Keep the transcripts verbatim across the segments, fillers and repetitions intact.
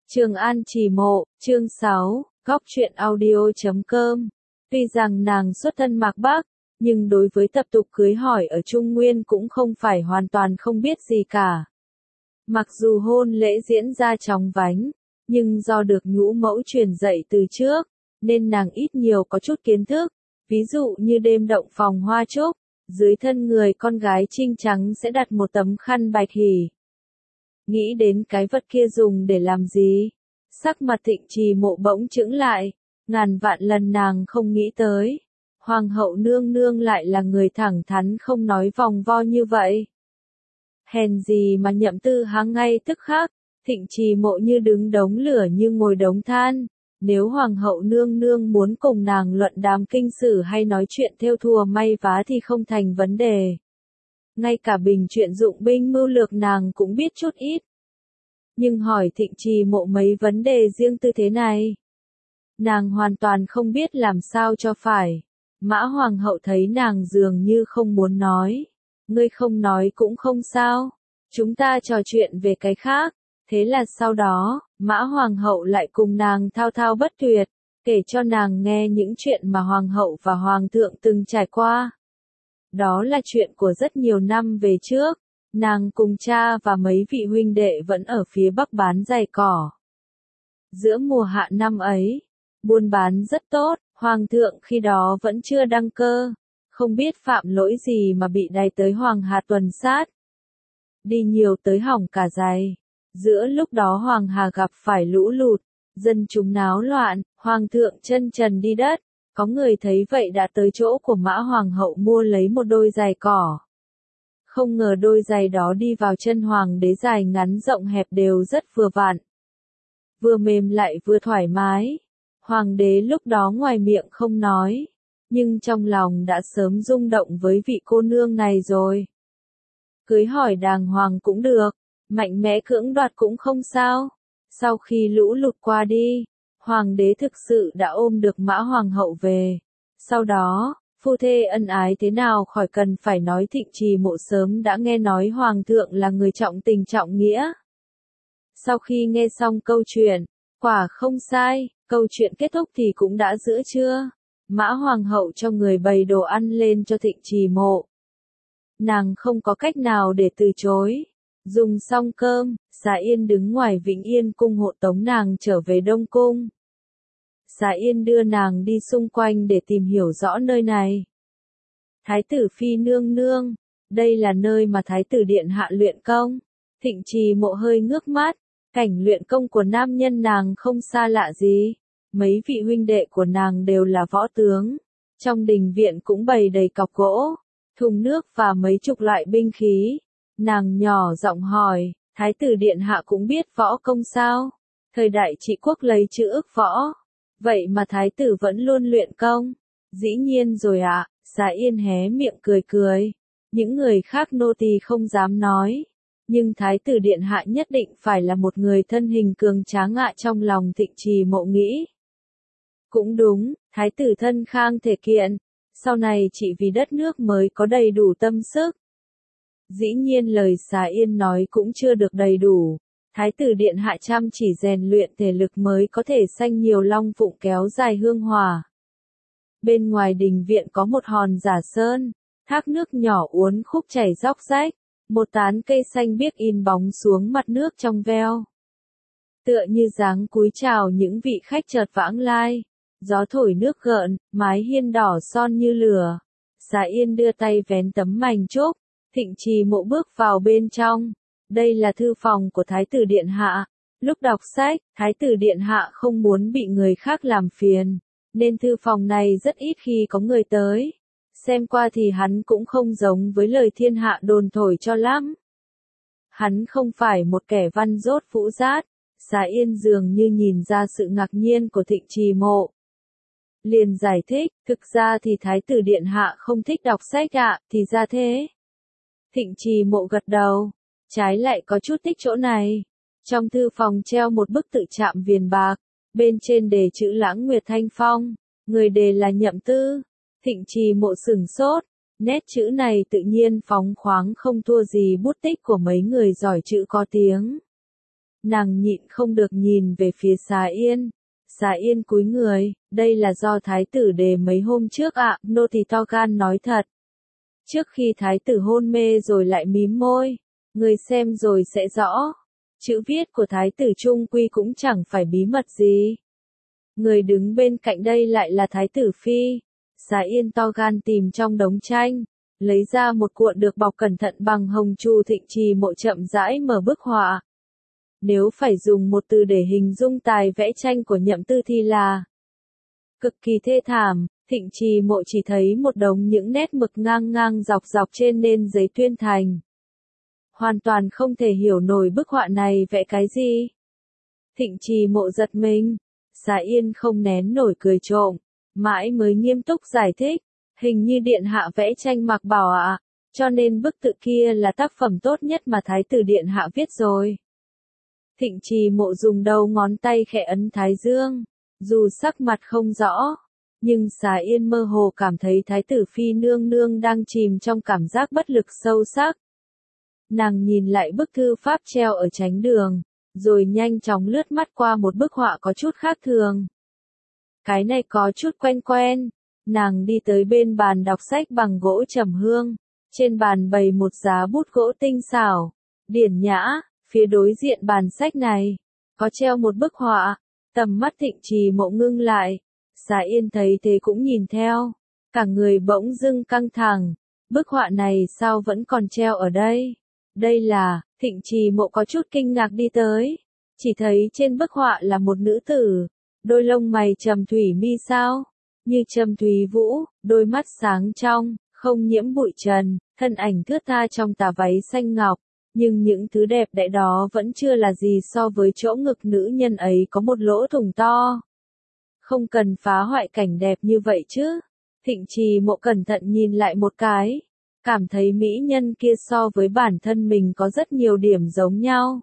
Trường An Trì Mộ, chương sáu, góc truyện audio chấm com. Tuy rằng nàng xuất thân Mạc Bắc, nhưng đối với tập tục cưới hỏi ở Trung Nguyên cũng không phải hoàn toàn không biết gì cả. Mặc dù hôn lễ diễn ra chóng vánh, nhưng do được nhũ mẫu truyền dạy từ trước, nên nàng ít nhiều có chút kiến thức, ví dụ như đêm động phòng hoa trúc, dưới thân người con gái trinh trắng sẽ đặt một tấm khăn bạch hỉ. Nghĩ đến cái vật kia dùng để làm gì? Sắc mặt Thịnh Trì Mộ bỗng chững lại, ngàn vạn lần nàng không nghĩ tới. Hoàng hậu nương nương lại là người thẳng thắn không nói vòng vo như vậy. Hèn gì mà Nhậm Tư Háng ngay tức khắc, Thịnh Trì Mộ như đứng đống lửa như ngồi đống than. Nếu Hoàng hậu nương nương muốn cùng nàng luận đàm kinh sử hay nói chuyện thêu thùa may vá thì không thành vấn đề. Ngay cả bình chuyện dụng binh mưu lược nàng cũng biết chút ít. Nhưng hỏi Thịnh Trì Mộ mấy vấn đề riêng tư thế này, nàng hoàn toàn không biết làm sao cho phải. Mã Hoàng hậu thấy nàng dường như không muốn nói. Ngươi không nói cũng không sao. Chúng ta trò chuyện về cái khác. Thế là sau đó, Mã Hoàng hậu lại cùng nàng thao thao bất tuyệt, kể cho nàng nghe những chuyện mà Hoàng hậu và Hoàng thượng từng trải qua. Đó là chuyện của rất nhiều năm về trước, nàng cùng cha và mấy vị huynh đệ vẫn ở phía bắc bán giày cỏ. Giữa mùa hạ năm ấy, buôn bán rất tốt, Hoàng thượng khi đó vẫn chưa đăng cơ, không biết phạm lỗi gì mà bị đày tới Hoàng Hà tuần sát. Đi nhiều tới hỏng cả giày. Giữa lúc đó Hoàng Hà gặp phải lũ lụt, dân chúng náo loạn, Hoàng thượng chân trần đi đất. Có người thấy vậy đã tới chỗ của Mã Hoàng hậu mua lấy một đôi giày cỏ. Không ngờ đôi giày đó đi vào chân Hoàng đế dài ngắn rộng hẹp đều rất vừa vặn. Vừa mềm lại vừa thoải mái. Hoàng đế lúc đó ngoài miệng không nói, nhưng trong lòng đã sớm rung động với vị cô nương này rồi. Cưới hỏi đàng hoàng cũng được, mạnh mẽ cưỡng đoạt cũng không sao. Sau khi lũ lụt qua đi, Hoàng đế thực sự đã ôm được Mã Hoàng hậu về. Sau đó, phu thê ân ái thế nào khỏi cần phải nói. Thịnh Trì Mộ sớm đã nghe nói Hoàng thượng là người trọng tình trọng nghĩa. Sau khi nghe xong câu chuyện, quả không sai, câu chuyện kết thúc thì cũng đã giữa trưa. Mã Hoàng hậu cho người bày đồ ăn lên cho Thịnh Trì Mộ. Nàng không có cách nào để từ chối. Dùng xong cơm, Xà Yên đứng ngoài Vĩnh Yên cung hộ tống nàng trở về Đông Cung. Xà Yên đưa nàng đi xung quanh để tìm hiểu rõ nơi này. Thái tử Phi nương nương, đây là nơi mà Thái tử điện hạ luyện công. Thịnh Trì Mộ hơi ngước mắt, cảnh luyện công của nam nhân nàng không xa lạ gì. Mấy vị huynh đệ của nàng đều là võ tướng. Trong đình viện cũng bày đầy cọc gỗ, thùng nước và mấy chục loại binh khí. Nàng nhỏ giọng hỏi, Thái tử điện hạ cũng biết võ công sao? Thời đại trị quốc lấy chữ ước võ. Vậy mà Thái tử vẫn luôn luyện công. Dĩ nhiên rồi ạ, à, Xà Yên hé miệng cười cười. Những người khác nô tỳ không dám nói. Nhưng Thái tử điện hạ nhất định phải là một người thân hình cường tráng ạ. Trong lòng Thịnh Trì Mộ nghĩ. Cũng đúng, Thái tử thân khang thể kiện. Sau này chỉ vì đất nước mới có đầy đủ tâm sức. Dĩ nhiên lời Xà Yên nói cũng chưa được đầy đủ. Thái tử điện hạ chăm chỉ rèn luyện thể lực mới có thể sanh nhiều long phụng kéo dài hương hòa. Bên ngoài đình viện có một hòn giả sơn, thác nước nhỏ uốn khúc chảy róc rách, một tán cây xanh biếc in bóng xuống mặt nước trong veo. Tựa như dáng cúi chào những vị khách chợt vãng lai, gió thổi nước gợn, mái hiên đỏ son như lửa. Xà Yên đưa tay vén tấm mành trúc. Thịnh Trì Mộ bước vào bên trong. Đây là thư phòng của Thái tử điện hạ. Lúc đọc sách, Thái tử điện hạ không muốn bị người khác làm phiền, nên thư phòng này rất ít khi có người tới. Xem qua thì hắn cũng không giống với lời thiên hạ đồn thổi cho lắm. Hắn không phải một kẻ văn dốt phũ dát. Xà Yên dường như nhìn ra sự ngạc nhiên của Thịnh Trì Mộ. Liền giải thích, thực ra thì Thái tử điện hạ không thích đọc sách ạ, thì ra thế. Thịnh Trì Mộ gật đầu, trái lại có chút thích chỗ này. Trong thư phòng treo một bức tự chạm viền bạc, bên trên đề chữ Lãng Nguyệt Thanh Phong, người đề là Nhậm Tư. Thịnh Trì Mộ sửng sốt, nét chữ này tự nhiên phóng khoáng không thua gì bút tích của mấy người giỏi chữ có tiếng. Nàng nhịn không được nhìn về phía Xà Yên. Xà Yên cúi người, đây là do thái tử đề mấy hôm trước ạ, nô tỳ to gan nói thật. Trước khi thái tử hôn mê rồi lại mím môi, người xem rồi sẽ rõ. Chữ viết của thái tử trung quy cũng chẳng phải bí mật gì. Người đứng bên cạnh đây lại là thái tử phi. Xà Yên to gan tìm trong đống tranh, lấy ra một cuộn được bọc cẩn thận bằng hồng chu Thịnh Trì Mộ chậm rãi mở bức họa. Nếu phải dùng một từ để hình dung tài vẽ tranh của Nhậm Tư thì là cực kỳ thê thảm. Thịnh Trì Mộ chỉ thấy một đống những nét mực ngang ngang dọc dọc trên nền giấy tuyên thành. Hoàn toàn không thể hiểu nổi bức họa này vẽ cái gì. Thịnh Trì Mộ giật mình, Xà Yên không nén nổi cười trộm, mãi mới nghiêm túc giải thích, hình như điện hạ vẽ tranh Mạc Bảo ạ, cho nên bức tự kia là tác phẩm tốt nhất mà thái tử điện hạ viết rồi. Thịnh Trì Mộ dùng đầu ngón tay khẽ ấn thái dương, dù sắc mặt không rõ, nhưng Xà Yên mơ hồ cảm thấy thái tử phi nương nương đang chìm trong cảm giác bất lực sâu sắc. Nàng nhìn lại bức thư pháp treo ở chánh đường, rồi nhanh chóng lướt mắt qua một bức họa có chút khác thường. Cái này có chút quen quen. Nàng đi tới bên bàn đọc sách bằng gỗ trầm hương, trên bàn bày một giá bút gỗ tinh xảo, điển nhã, phía đối diện bàn sách này, có treo một bức họa. Tầm mắt Thịnh Trì Mộ ngưng lại, Xà Yên thấy thế cũng nhìn theo, cả người bỗng dưng căng thẳng, bức họa này sao vẫn còn treo ở đây? Đây là, Thịnh Trì Mộ có chút kinh ngạc đi tới, chỉ thấy trên bức họa là một nữ tử, đôi lông mày trầm thủy mi sao, như trầm thủy vũ, đôi mắt sáng trong, không nhiễm bụi trần, thân ảnh thướt tha trong tà váy xanh ngọc, nhưng những thứ đẹp đẽ đó vẫn chưa là gì so với chỗ ngực nữ nhân ấy có một lỗ thủng to. Không cần phá hoại cảnh đẹp như vậy chứ. Thịnh Trì Mộ cẩn thận nhìn lại một cái, cảm thấy mỹ nhân kia so với bản thân mình có rất nhiều điểm giống nhau.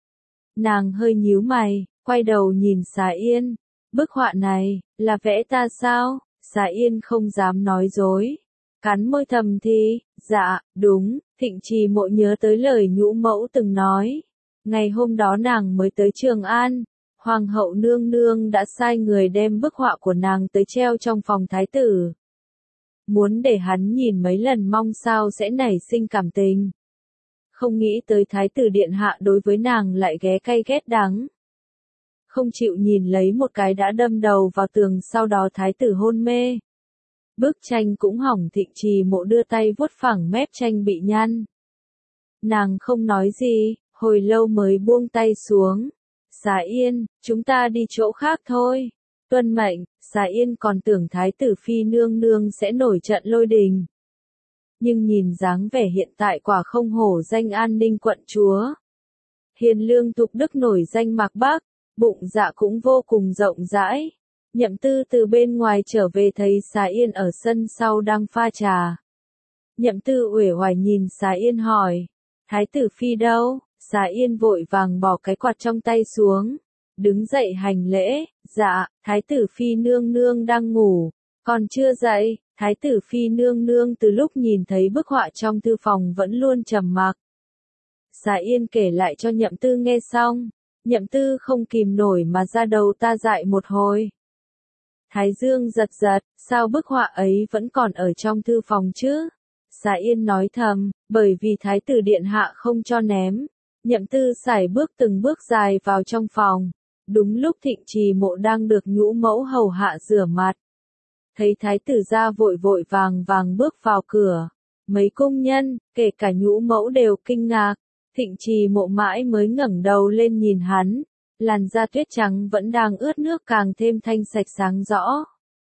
Nàng hơi nhíu mày, quay đầu nhìn Xà Yên, bức họa này, là vẽ ta sao? Xà Yên không dám nói dối, cắn môi thầm thì, dạ, đúng. Thịnh Trì Mộ nhớ tới lời nhũ mẫu từng nói, ngày hôm đó nàng mới tới Trường An, Hoàng hậu nương nương đã sai người đem bức họa của nàng tới treo trong phòng thái tử. Muốn để hắn nhìn mấy lần mong sao sẽ nảy sinh cảm tình. Không nghĩ tới thái tử điện hạ đối với nàng lại ghé cay ghét đắng. Không chịu nhìn lấy một cái đã đâm đầu vào tường, sau đó thái tử hôn mê. Bức tranh cũng hỏng. Thịnh Trì Mộ đưa tay vuốt phẳng mép tranh bị nhăn. Nàng không nói gì, hồi lâu mới buông tay xuống. Xà Yên, chúng ta đi chỗ khác thôi. Tuân mệnh. Xà Yên còn tưởng thái tử phi nương nương sẽ nổi trận lôi đình. Nhưng nhìn dáng vẻ hiện tại quả không hổ danh an ninh quận chúa. Hiền lương thục đức nổi danh Mạc Bắc, bụng dạ cũng vô cùng rộng rãi. Nhậm Tư từ bên ngoài trở về thấy Xà Yên ở sân sau đang pha trà. Nhậm Tư uể oải nhìn Xà Yên hỏi, thái tử phi đâu? Xà Yên vội vàng bỏ cái quạt trong tay xuống, đứng dậy hành lễ, dạ, thái tử phi nương nương đang ngủ, còn chưa dậy. Thái tử phi nương nương từ lúc nhìn thấy bức họa trong thư phòng vẫn luôn trầm mặc. Xà Yên kể lại cho Nhậm Tư nghe xong, Nhậm Tư không kìm nổi mà ra đầu ta dại một hồi. Thái dương giật giật, sao bức họa ấy vẫn còn ở trong thư phòng chứ? Xà Yên nói thầm, bởi vì thái tử điện hạ không cho ném. Nhậm Tư sải bước từng bước dài vào trong phòng. Đúng lúc Thịnh Trì Mộ đang được nhũ mẫu hầu hạ rửa mặt. Thấy thái tử ra vội vội vàng vàng bước vào cửa. Mấy công nhân, kể cả nhũ mẫu đều kinh ngạc. Thịnh Trì Mộ mãi mới ngẩng đầu lên nhìn hắn. Làn da tuyết trắng vẫn đang ướt nước càng thêm thanh sạch sáng rõ.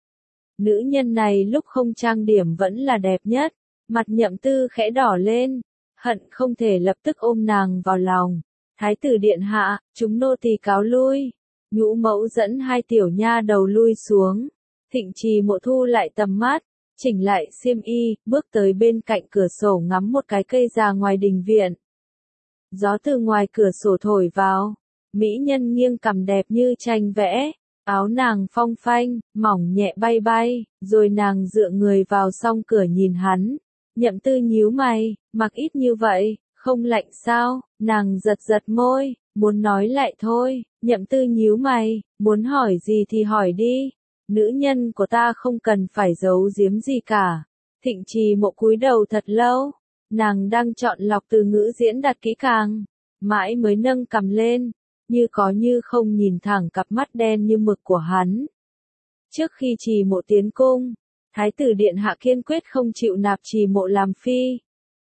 Nữ nhân này lúc không trang điểm vẫn là đẹp nhất. Mặt Nhậm Tư khẽ đỏ lên, hận không thể lập tức ôm nàng vào lòng. Thái tử điện hạ, chúng nô tỳ cáo lui. Nhũ mẫu dẫn hai tiểu nha đầu lui xuống. Thịnh Trì Mộ thu lại tầm mắt, chỉnh lại xiêm y, bước tới bên cạnh cửa sổ ngắm một cái cây già ngoài đình viện. Gió từ ngoài cửa sổ thổi vào, mỹ nhân nghiêng cằm đẹp như tranh vẽ, áo nàng phong phanh, mỏng nhẹ bay bay, rồi nàng dựa người vào song cửa nhìn hắn. Nhậm Tư nhíu mày, mặc ít như vậy, không lạnh sao? Nàng giật giật môi, Muốn nói lại thôi, Nhậm Tư nhíu mày, muốn hỏi gì thì hỏi đi. Nữ nhân của ta không cần phải giấu giếm gì cả. Thịnh Trì Mộ cúi đầu thật lâu, nàng đang chọn lọc từ ngữ diễn đạt kỹ càng, mãi mới nâng cằm lên, như có như không nhìn thẳng cặp mắt đen như mực của hắn. Trước khi Trì Mộ tiến cung, Thái tử điện hạ kiên quyết không chịu nạp Trì Mộ làm phi.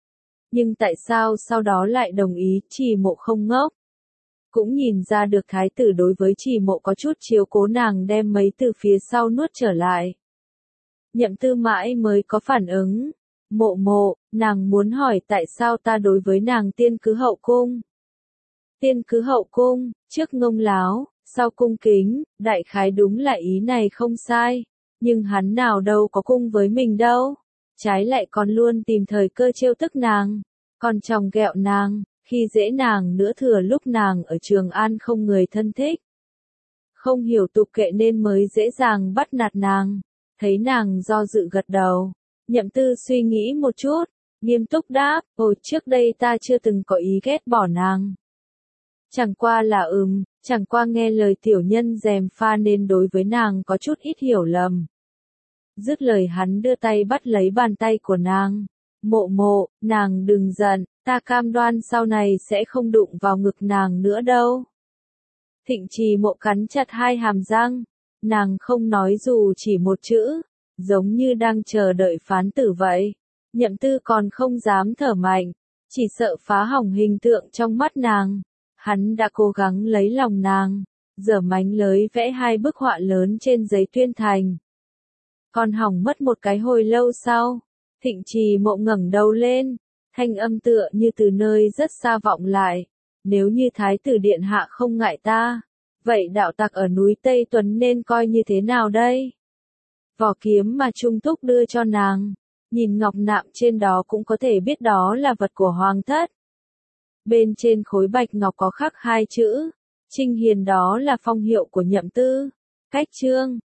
Nhưng tại sao sau đó lại đồng ý? Trì Mộ không ngốc. Cũng nhìn ra được thái tử đối với Trì Mộ có chút chiếu cố, nàng đem mấy từ phía sau nuốt trở lại. Nhậm Tư mãi mới có phản ứng. Mộ mộ, nàng muốn hỏi tại sao ta đối với nàng tiên cứ hậu cung. Tiên cứ hậu cung, trước ngông láo, sau cung kính, đại khái đúng là ý này không sai. Nhưng hắn nào đâu có cung với mình đâu. Trái lại còn luôn tìm thời cơ trêu tức nàng, còn chòng ghẹo nàng, khi dễ nàng nữa thừa lúc nàng ở Trường An không người thân thích. Không hiểu tục kệ nên mới dễ dàng bắt nạt nàng. Thấy nàng do dự gật đầu, Nhậm Tư suy nghĩ một chút, nghiêm túc đáp, ồ trước đây ta chưa từng có ý ghét bỏ nàng. Chẳng qua là ừm, chẳng qua nghe lời tiểu nhân gièm pha nên đối với nàng có chút ít hiểu lầm. Dứt lời hắn đưa tay bắt lấy bàn tay của nàng. Mộ mộ, nàng đừng giận, ta cam đoan sau này sẽ không đụng vào ngực nàng nữa đâu. Thịnh Trì Mộ cắn chặt hai hàm răng, nàng không nói dù chỉ một chữ, giống như đang chờ đợi phán tử vậy. Nhậm Tư còn không dám thở mạnh, chỉ sợ phá hỏng hình tượng trong mắt nàng. Hắn đã cố gắng lấy lòng nàng, giở mánh lới vẽ hai bức họa lớn trên giấy tuyên thành. Còn hỏng mất một cái hồi lâu sau, Thịnh Trì Mộ ngẩng đầu lên, thanh âm tựa như từ nơi rất xa vọng lại. Nếu như Thái tử điện hạ không ngại ta, vậy đạo tặc ở núi Tây Tuấn nên coi như thế nào đây? Vỏ kiếm mà Trung Túc đưa cho nàng, nhìn ngọc nạm trên đó cũng có thể biết đó là vật của hoàng thất. Bên trên khối bạch ngọc có khắc hai chữ, Trinh Hiền, đó là phong hiệu của Nhậm Tư. Cách chương